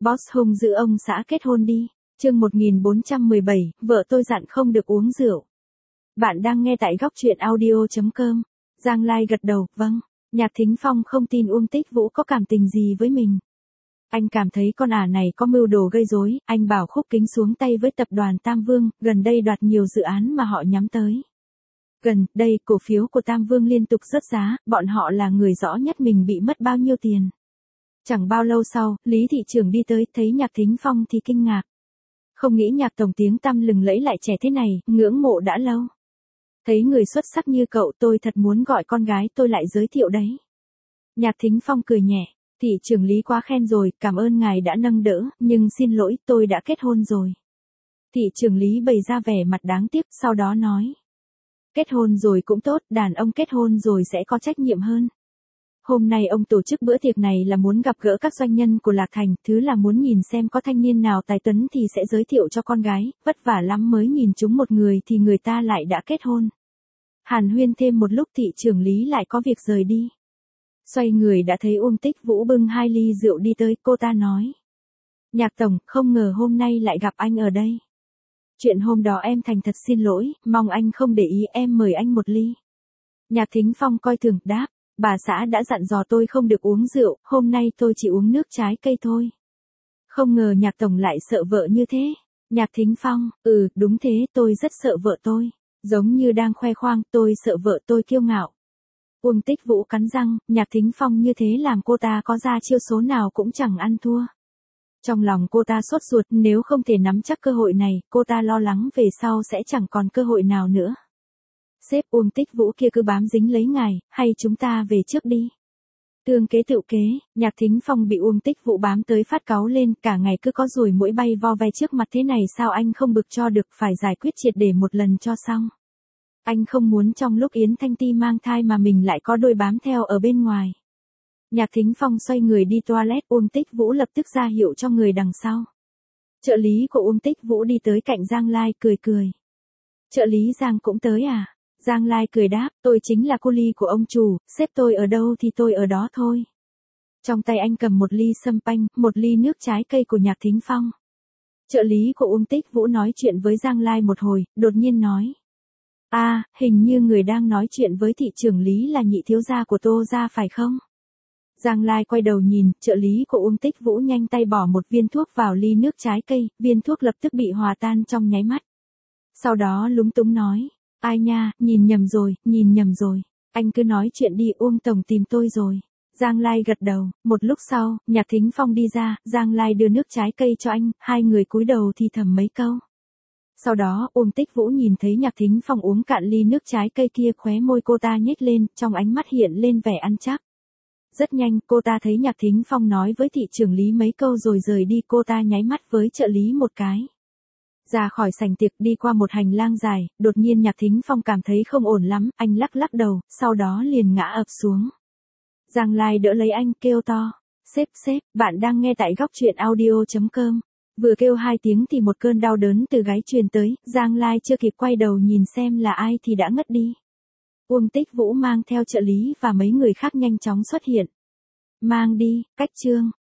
Boss hung dữ ông xã kết hôn đi. Chương 1417, vợ tôi dặn không được uống rượu. Bạn đang nghe tại góc truyện audio.com. Giang Lai gật đầu, vâng. Nhạc Thính Phong không tin Uông Tích Vũ có cảm tình gì với mình. Anh cảm thấy con ả này có mưu đồ gây rối, anh bảo Khúc Kính xuống tay với tập đoàn Tam Vương, gần đây đoạt nhiều dự án mà họ nhắm tới. Gần đây, cổ phiếu của Tam Vương liên tục rớt giá, bọn họ là người rõ nhất mình bị mất bao nhiêu tiền. Chẳng bao lâu sau, Lý thị trưởng đi tới, thấy Nhạc Thính Phong thì kinh ngạc. Không nghĩ Nhạc tổng tiếng tăm lừng lẫy lại trẻ thế này, ngưỡng mộ đã lâu. Thấy người xuất sắc như cậu, tôi thật muốn gọi con gái tôi lại giới thiệu đấy. Nhạc Thính Phong cười nhẹ, thị trưởng Lý quá khen rồi, cảm ơn ngài đã nâng đỡ, nhưng xin lỗi, tôi đã kết hôn rồi. Thị trưởng Lý bày ra vẻ mặt đáng tiếc, sau đó nói. Kết hôn rồi cũng tốt, đàn ông kết hôn rồi sẽ có trách nhiệm hơn. Hôm nay ông tổ chức bữa tiệc này là muốn gặp gỡ các doanh nhân của Lạc Thành, thứ là muốn nhìn xem có thanh niên nào tài tuấn thì sẽ giới thiệu cho con gái, vất vả lắm mới nhìn chúng một người thì người ta lại đã kết hôn. Hàn huyên thêm một lúc thị trưởng Lý lại có việc rời đi. Xoay người đã thấy Uông Tích Vũ bưng 2 ly rượu đi tới, cô ta nói. Nhạc tổng, không ngờ hôm nay lại gặp anh ở đây. Chuyện hôm đó em thành thật xin lỗi, mong anh không để ý, em mời anh một ly. Nhạc Thính Phong coi thường, đáp. Bà xã đã dặn dò tôi không được uống rượu, hôm nay tôi chỉ uống nước trái cây thôi. Không ngờ Nhạc tổng lại sợ vợ như thế. Nhạc Thính Phong, đúng thế, tôi rất sợ vợ tôi. Giống như đang khoe khoang, tôi sợ vợ tôi kiêu ngạo. Uông Tích Vũ cắn răng, Nhạc Thính Phong như thế làm cô ta có ra chiêu số nào cũng chẳng ăn thua. Trong lòng cô ta sốt ruột, nếu không thể nắm chắc cơ hội này, cô ta lo lắng về sau sẽ chẳng còn cơ hội nào nữa. Sếp, Uông Tích Vũ kia cứ bám dính lấy ngài, hay chúng ta về trước đi. Tương kế tựu kế, Nhạc Thính Phong bị Uông Tích Vũ bám tới phát cáu lên, cả ngày cứ có ruồi muỗi bay vo ve trước mặt thế này sao anh không bực cho được, phải giải quyết triệt để một lần cho xong. Anh không muốn trong lúc Yến Thanh Ti mang thai mà mình lại có đôi bám theo ở bên ngoài. Nhạc Thính Phong xoay người đi toilet, Uông Tích Vũ lập tức ra hiệu cho người đằng sau. Trợ lý của Uông Tích Vũ đi tới cạnh Giang Lai cười cười. Trợ lý Giang cũng tới à? Giang Lai cười đáp, tôi chính là cô ly của ông chủ, sếp tôi ở đâu thì tôi ở đó thôi. Trong tay anh cầm một ly sâm panh, một ly nước trái cây của Nhạc Thính Phong. Trợ lý của Uông Tích Vũ nói chuyện với Giang Lai một hồi, đột nhiên nói. Hình như người đang nói chuyện với thị trưởng Lý là nhị thiếu gia của Tô gia phải không? Giang Lai quay đầu nhìn, trợ lý của Uông Tích Vũ nhanh tay bỏ một viên thuốc vào ly nước trái cây, viên thuốc lập tức bị hòa tan trong nháy mắt. Sau đó lúng túng nói. Ai nha, nhìn nhầm rồi. Anh cứ nói chuyện đi, Uông tổng tìm tôi rồi. Giang Lai gật đầu, một lúc sau, Nhạc Thính Phong đi ra, Giang Lai đưa nước trái cây cho anh, hai người cúi đầu thì thầm mấy câu. Sau đó, Uông Tích Vũ nhìn thấy Nhạc Thính Phong uống cạn ly nước trái cây kia, khóe môi cô ta nhếch lên, trong ánh mắt hiện lên vẻ ăn chắc. Rất nhanh, cô ta thấy Nhạc Thính Phong nói với thị trưởng Lý mấy câu rồi rời đi, cô ta nháy mắt với trợ lý một cái. Ra khỏi sảnh tiệc đi qua một hành lang dài, đột nhiên Nhạc Thính Phong cảm thấy không ổn lắm, anh lắc đầu, sau đó liền ngã ập xuống. Giang Lai đỡ lấy anh, kêu to. Sếp, bạn đang nghe tại góc truyện audio.com. Vừa kêu 2 tiếng thì một cơn đau đớn từ gáy truyền tới, Giang Lai chưa kịp quay đầu nhìn xem là ai thì đã ngất đi. Uông Tích Vũ mang theo trợ lý và mấy người khác nhanh chóng xuất hiện. Mang đi, cách chương.